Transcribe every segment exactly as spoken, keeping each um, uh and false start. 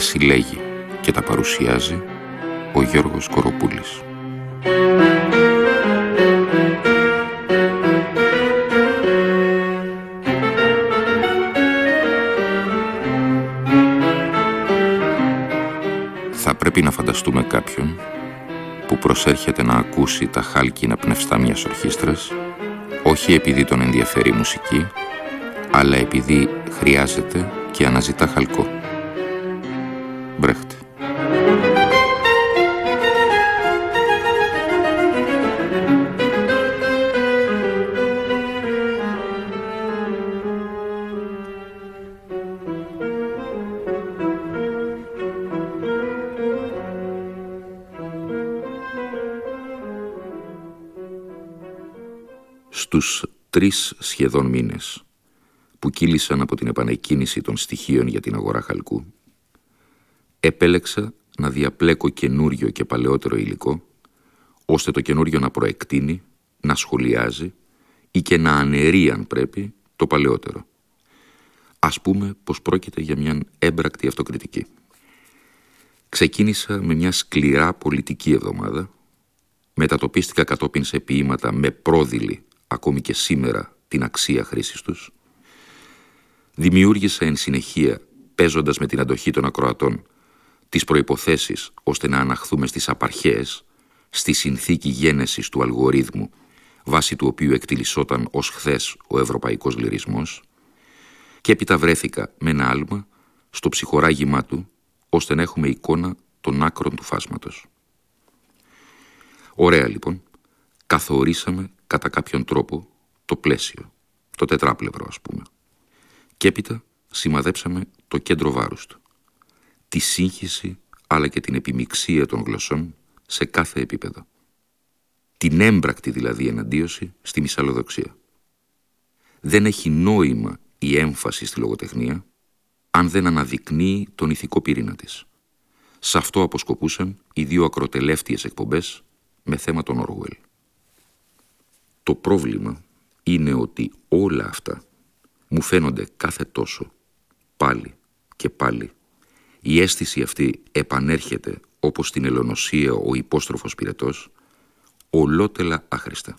συλλέγει και τα παρουσιάζει ο Γιώργος Κοροπούλης. Θα πρέπει να φανταστούμε κάποιον που προσέρχεται να ακούσει τα χάλκινα πνευστά μιας ορχήστρας, όχι επειδή τον ενδιαφέρει η μουσική, αλλά επειδή χρειάζεται και αναζητά χαλκό. Μπρέχτε. Στους τρεις σχεδόν μήνες που κύλησαν από την επανεκκίνηση των στοιχείων για την αγορά χαλκού, επέλεξα να διαπλέκω καινούριο και παλαιότερο υλικό, ώστε το καινούριο να προεκτείνει, να σχολιάζει ή και να αναιρεί, αν πρέπει, το παλαιότερο. Ας πούμε πως πρόκειται για μια έμπρακτη αυτοκριτική. Ξεκίνησα με μια σκληρά πολιτική εβδομάδα, μετατοπίστηκα κατόπιν σε ποίηματα με πρόδειλη ακόμη και σήμερα την αξία χρήσης τους. Δημιούργησα εν συνεχεία, παίζοντας με την αντοχή των ακροατών, τις προϋποθέσεις ώστε να αναχθούμε στις απαρχές, στη συνθήκη γένεσης του αλγορίθμου, βάσει του οποίου εκτιλισσόταν ως χθες ο ευρωπαϊκός λυρισμός, και έπειτα βρέθηκα με ένα άλμα στο ψυχοράγημά του, ώστε να έχουμε εικόνα των άκρων του φάσματος. Ωραία λοιπόν, καθορίσαμε κατά κάποιον τρόπο το πλαίσιο, το τετράπλευρο ας πούμε. Και έπειτα σημαδέψαμε το κέντρο βάρους του, τη σύγχυση αλλά και την επιμιξία των γλωσσών σε κάθε επίπεδο. Την έμπρακτη δηλαδή εναντίωση στη μυσαλλοδοξία. Δεν έχει νόημα η έμφαση στη λογοτεχνία αν δεν αναδεικνύει τον ηθικό πυρήνα της. Σ' αυτό αποσκοπούσαν οι δύο ακροτελεύτιες εκπομπές με θέμα τον Όργουελ. Το πρόβλημα είναι ότι όλα αυτά μου φαίνονται κάθε τόσο, πάλι και πάλι. Η αίσθηση αυτή επανέρχεται όπως στην ελονοσία ο υπόστροφος πυρετός, ολότελα άχρηστα.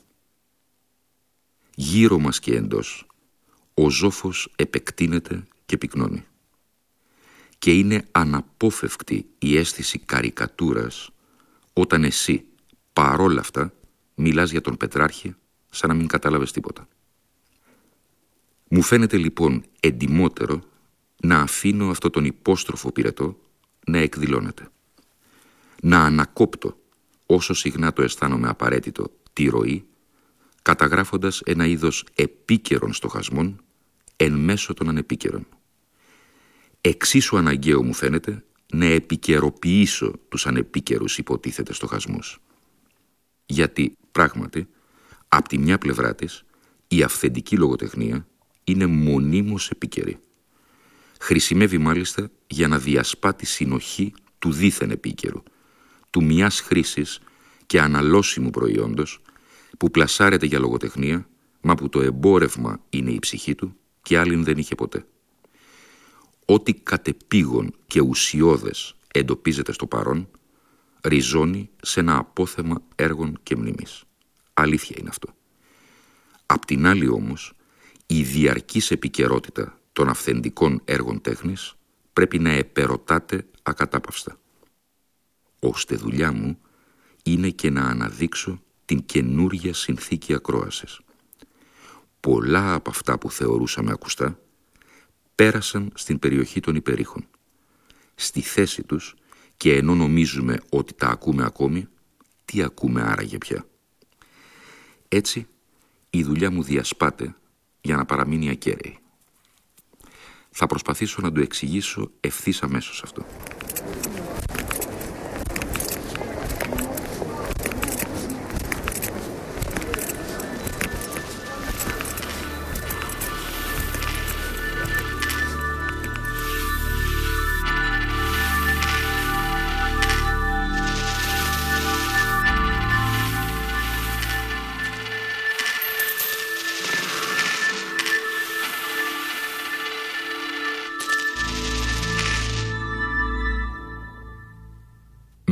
Γύρω μας και εντός, ο ζόφος επεκτείνεται και πυκνώνει. Και είναι αναπόφευκτη η αίσθηση καρικατούρας όταν εσύ, παρόλα αυτά, μιλάς για τον Πετράρχη σαν να μην κατάλαβες τίποτα. Μου φαίνεται λοιπόν εντιμότερο να αφήνω αυτό τον υπόστροφο πυρετό να εκδηλώνεται. Να ανακόπτω, όσο συχνά το αισθάνομαι απαραίτητο, τη ροή, καταγράφοντας ένα είδος επίκαιρων στοχασμών εν μέσω των ανεπίκαιρων. Εξίσου αναγκαίο μου φαίνεται να επικαιροποιήσω τους ανεπίκαιρους υποτίθεται στοχασμούς. Γιατί, πράγματι, απ' τη μια πλευρά της, η αυθεντική λογοτεχνία είναι μονίμως επίκαιρη. Χρησιμεύει μάλιστα για να διασπά τη συνοχή του δίθεν επίκαιρου, του μιας χρήσης και αναλώσιμου προϊόντος που πλασάρεται για λογοτεχνία, μα που το εμπόρευμα είναι η ψυχή του και άλλην δεν είχε ποτέ. Ό,τι κατεπήγον και ουσιώδες εντοπίζεται στο παρόν, ριζώνει σε ένα απόθεμα έργων και μνήμης. Αλήθεια είναι αυτό. Απ' την άλλη όμως, η διαρκής επικαιρότητα των αυθεντικών έργων τέχνης πρέπει να επερωτάται ακατάπαυστα. Ώστε δουλειά μου είναι και να αναδείξω την καινούρια συνθήκη ακρόασης. Πολλά από αυτά που θεωρούσαμε ακουστά πέρασαν στην περιοχή των υπερήχων. Στη θέση τους, και ενώ νομίζουμε ότι τα ακούμε ακόμη, τι ακούμε άραγε πια? Έτσι, η δουλειά μου διασπάται για να παραμείνει ακέραιη. Θα προσπαθήσω να το εξηγήσω ευθύς αμέσως αυτό.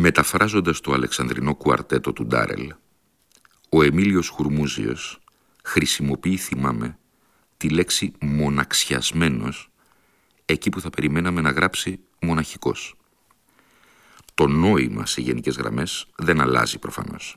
Μεταφράζοντας το αλεξανδρινό κουαρτέτο του Ντάρελ, ο Εμίλιος Χουρμούζιος χρησιμοποιεί, θυμάμαι, τη λέξη μοναξιασμένος εκεί που θα περιμέναμε να γράψει μοναχικός. Το νόημα σε γενικές γραμμές δεν αλλάζει προφανώς.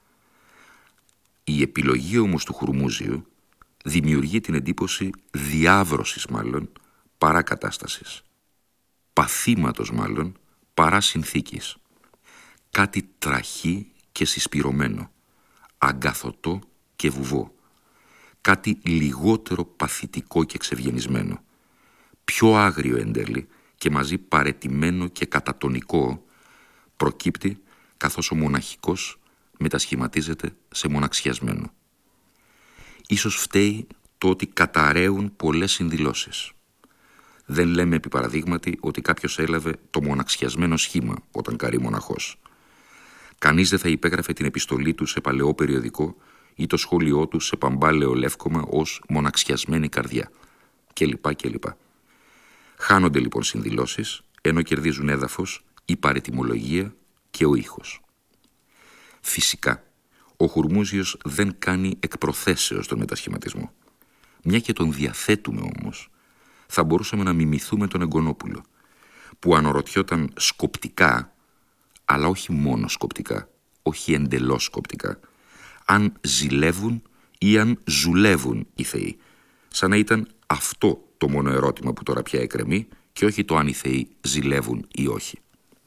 Η επιλογή όμως του Χουρμούζιου δημιουργεί την εντύπωση διάβρωσης μάλλον παρά κατάστασης, παθήματος μάλλον παρά συνθήκης, κάτι τραχή και συσπυρωμένο, αγκαθωτό και βουβό, κάτι λιγότερο παθητικό και εξευγενισμένο, πιο άγριο εν τέλει και μαζί παρετημένο και κατατονικό, προκύπτει καθώς ο μοναχικός μετασχηματίζεται σε μοναξιασμένο. Ίσως φταίει το ότι καταραίουν πολλές συνδηλώσεις. Δεν λέμε επί παραδείγματι ότι κάποιος έλαβε το μοναξιασμένο σχήμα όταν καρεί μοναχός. Κανείς δεν θα υπέγραφε την επιστολή του σε παλαιό περιοδικό ή το σχόλιο του σε παμπάλαιο λεύκομα ως μοναξιασμένη καρδιά κλπ. κλπ. Χάνονται λοιπόν συνδηλώσεις, ενώ κερδίζουν έδαφος η παρετιμολογία και ο ήχος. Φυσικά, ο Χουρμούζιος δεν κάνει εκ προθέσεως τον μετασχηματισμό. Μια και τον διαθέτουμε όμως, θα μπορούσαμε να μιμηθούμε τον Εγκονόπουλο, που αναρωτιόταν σκοπτικά, αλλά όχι μόνο σκοπτικά, όχι εντελώς σκοπτικά, αν ζηλεύουν ή αν ζουλεύουν οι θεοί, σαν να ήταν αυτό το μόνο ερώτημα που τώρα πια εκκρεμεί και όχι το αν οι θεοί ζηλεύουν ή όχι.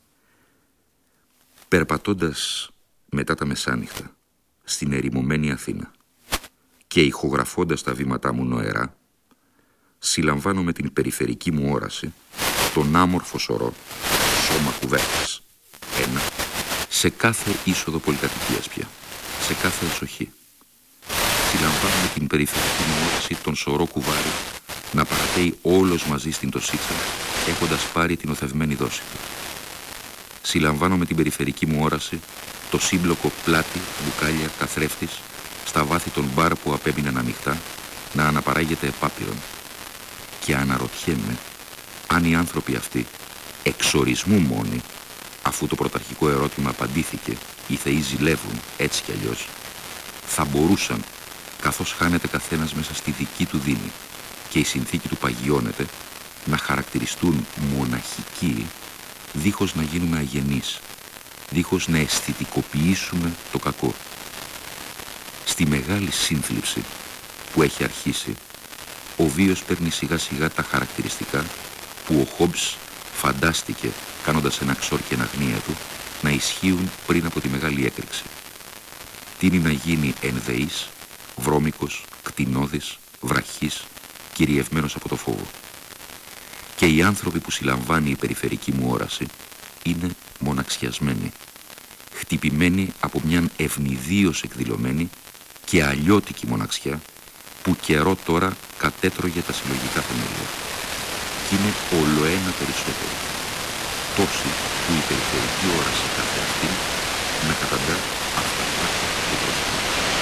Περπατώντας μετά τα μεσάνυχτα στην ερημωμένη Αθήνα και ηχογραφώντας τα βήματά μου νοερά, συλλαμβάνω με την περιφερική μου όραση τον άμορφο σωρό σώμα κουβέρτας, ένα, σε κάθε είσοδο πολυκατοικίας πια, σε κάθε εσοχή. Συλλαμβάνω με την περιφερική μου όραση τον σωρό κουβάρι να παρατέει όλος μαζί στην Τωσίτσα, έχοντας πάρει την οθευμένη δόση του. Συλλαμβάνω με την περιφερική μου όραση το σύμπλοκο πλάτη, μπουκάλια, καθρέφτης, στα βάθη των μπαρ που απέμειναν ανοιχτά, να αναπαράγεται επάπειρον. Και αναρωτιέμαι αν οι άνθρωποι αυτοί, εξορισμού μόνοι, αφού το πρωταρχικό ερώτημα απαντήθηκε, οι θεοί ζηλεύουν έτσι κι αλλιώς, θα μπορούσαν, καθώς χάνεται καθένας μέσα στη δική του δίνη και η συνθήκη του παγιώνεται, να χαρακτηριστούν μοναχικοί, δίχως να γίνουμε αγενείς, δίχως να αισθητικοποιήσουμε το κακό. Στη μεγάλη σύνθλιψη που έχει αρχίσει, ο βίος παίρνει σιγά σιγά τα χαρακτηριστικά που ο Χόμπς φαντάστηκε, κάνοντας ένα ξόρ και αγνία του, να ισχύουν πριν από τη μεγάλη έκρηξη. Τείνει να γίνει ενδεής, βρώμικος, κτηνώδης, βραχής, κυριευμένος από το φόβο. Και οι άνθρωποι που συλλαμβάνει η περιφερική μου όραση είναι μοναξιασμένοι, χτυπημένοι από μιαν ευνηδίως εκδηλωμένη και αλλιώτικη μοναξιά που καιρό τώρα κατέτρωγε τα συλλογικά θεμέλια. Κι είναι ολοένα περισσότερο, τόση που η περιφερική όραση κάθε αυτή να καταντά αυταπάτη και προσωπική.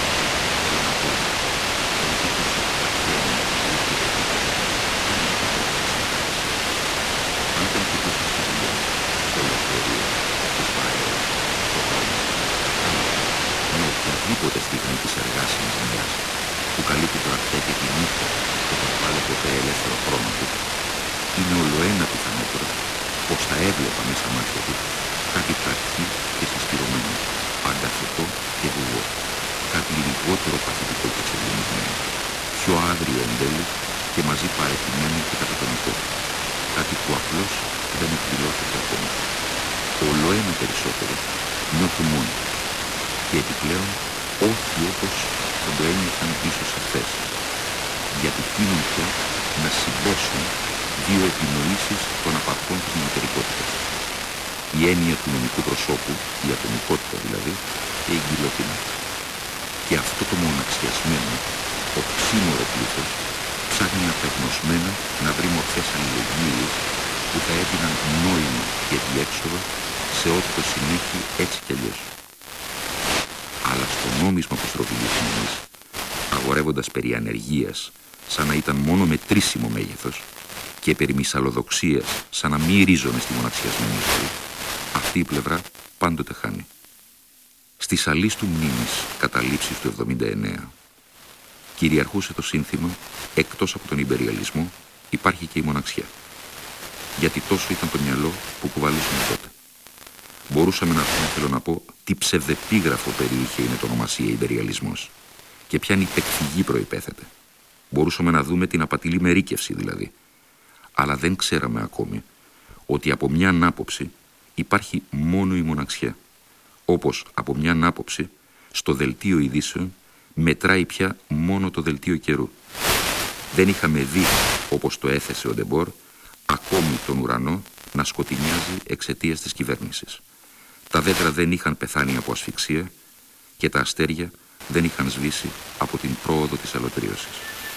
Αν δεν κοιτούσες τη δουλειά, το λεωφορείο, τις παρέες, το δρόμο, με οποιαδήποτε στιγμή της εργάσιμης μιας που καλύπτει το αρτέ και τη νύχτα και τον πάλι ποτέ ελεύθερο χρόνο του, είναι ολοένα πιθανότερο πως θα έβλεπα μέσα μάτια του κάτι τραχή και συσπυρωμένο, αγκαθωτό και βουβό, κάτι λιγότερο παθητικό και εξευγενισμένο, πιο άγριο εν τέλει και μαζί παρετημένο και κατατονικό, κάτι που απλώς δεν εκδηλώθηκε ακόμα. Ολοένα περισσότερο νιώθω μόνοι και επιπλέον όχι όπως θα το ένιωθαν ίσως εχθές, γιατί τείνουν πια να συμπέσουν δύο επινοήσεις των απαρχών της μονοτερικότητας. Η έννοια του νομικού προσώπου, η ατομικότητα δηλαδή, και η γκυλοτίνα. Και αυτό το μοναξιασμένο, οξύμορο πλήθος, ψάχνει απεγνωσμένα να βρει μορφές αλληλεγγύης που θα έδιναν νόημα και διέξοδο σε ό,τι το συνέχει έτσι κι αλλιώς. Αλλά στο νόμισμα που στροβιλήσουμε εμείς, αγορεύοντας περί ανεργίας σαν να ήταν μόνο μετρήσιμο μέγεθος και περί μυσαλλοδοξίας σαν να μη ρίζωνε στη μοναξιασμένη ζωή, αυτή η πλευρά πάντοτε χάνει. Στη σαλής του μνήμης καταλήψεις του εβδομήντα εννέα κυριαρχούσε το σύνθημα «Εκτός από τον υπεριαλισμό υπάρχει και η μοναξιά». Γιατί τόσο ήταν το μυαλό που κουβαλούσαμε τότε. Μπορούσαμε να πούμε, θέλω να πω, τι ψευδεπίγραφο περιείχε η μετονομασία υπεριαλισμός και ποια νηπεκφυγή προϋπέθεται. Μπορούσαμε να δούμε την απατηλή μερίκευση δηλαδή. Αλλά δεν ξέραμε ακόμη ότι από μιαν άποψη υπάρχει μόνο η μοναξιά. Όπως από μιαν άποψη στο δελτίο ειδήσεων μετράει πια μόνο το δελτίο καιρού. Δεν είχαμε δει, όπως το έθεσε ο Ντεμπόρ, ακόμη τον ουρανό να σκοτεινιάζει εξαιτίας της κυβέρνησης. Τα δέντρα δεν είχαν πεθάνει από ασφυξία και τα αστέρια δεν είχαν σβήσει από την πρόοδο της αλωτρίωσης.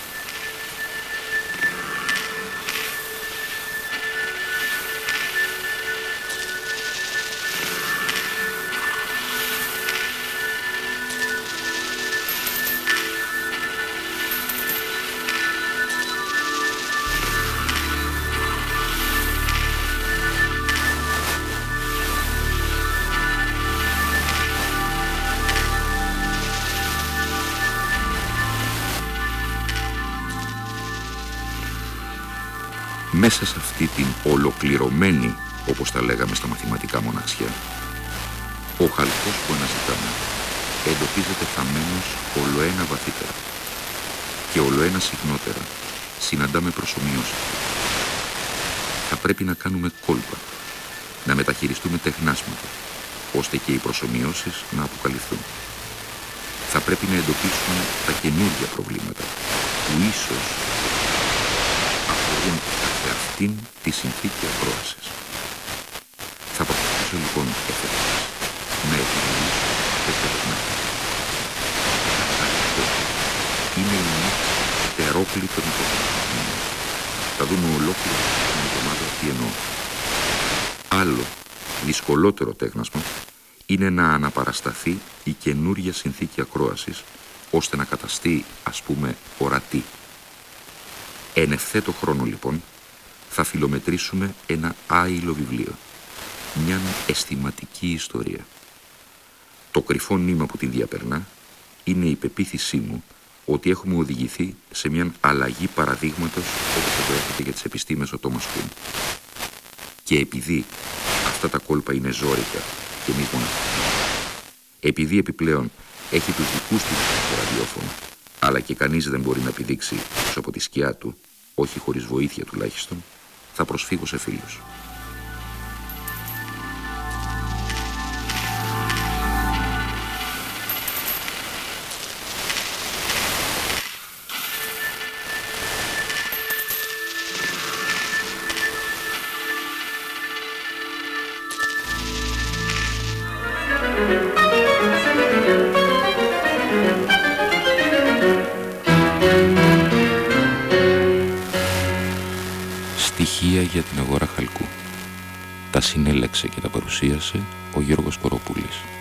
Μέσα σε αυτή την ολοκληρωμένη, όπως τα λέγαμε στα μαθηματικά, μοναξιά, ο χαλκός που αναζητάμε εντοπίζεται θαμμένος ολοένα βαθύτερα και ολοένα συχνότερα συναντάμε προσομοιώσεις. Θα πρέπει να κάνουμε κόλπα, να μεταχειριστούμε τεχνάσματα, ώστε και οι προσομοιώσεις να αποκαλυφθούν. Θα πρέπει να εντοπίσουμε τα καινούργια προβλήματα που ίσως αφορούν καθ' αυτήν τη συνθήκη ακρόασης. Θα προσπαθήσω λοιπόν εφέτος να επιλύσω τέτοια δογμάτια. Αυτό είναι η νύχτα τερόπλητων υποδομών. Θα δούμε ολόκληρο την εβδομάδα τι εννοώ. Άλλο, δυσκολότερο τέχνασμα είναι να αναπαρασταθεί η καινούργια συνθήκη ακρόασης, ώστε να καταστεί, ας πούμε, ορατή. Εν ευθέτω χρόνο, λοιπόν, θα φιλομετρήσουμε ένα άειλο βιβλίο, μιαν αισθηματική ιστορία. Το κρυφό νήμα που την διαπερνά είναι η πεποίθησή μου ότι έχουμε οδηγηθεί σε μιαν αλλαγή παραδείγματος, όπως το έρχεται για τις επιστήμες ο Τόμας Κουν. Και επειδή αυτά τα κόλπα είναι ζόρικα και μη μοναχικά, επειδή επιπλέον έχει τους δικούς του το ραδιόφωνο, αλλά και κανείς δεν μπορεί να επιδείξει έξω από τη σκιά του, όχι χωρίς βοήθεια τουλάχιστον, θα προσφύγω σε φίλους. Στοιχεία για την αγορά χαλκού. Τα συνέλεξε και τα παρουσίασε ο Γιώργος Κοροπούλης.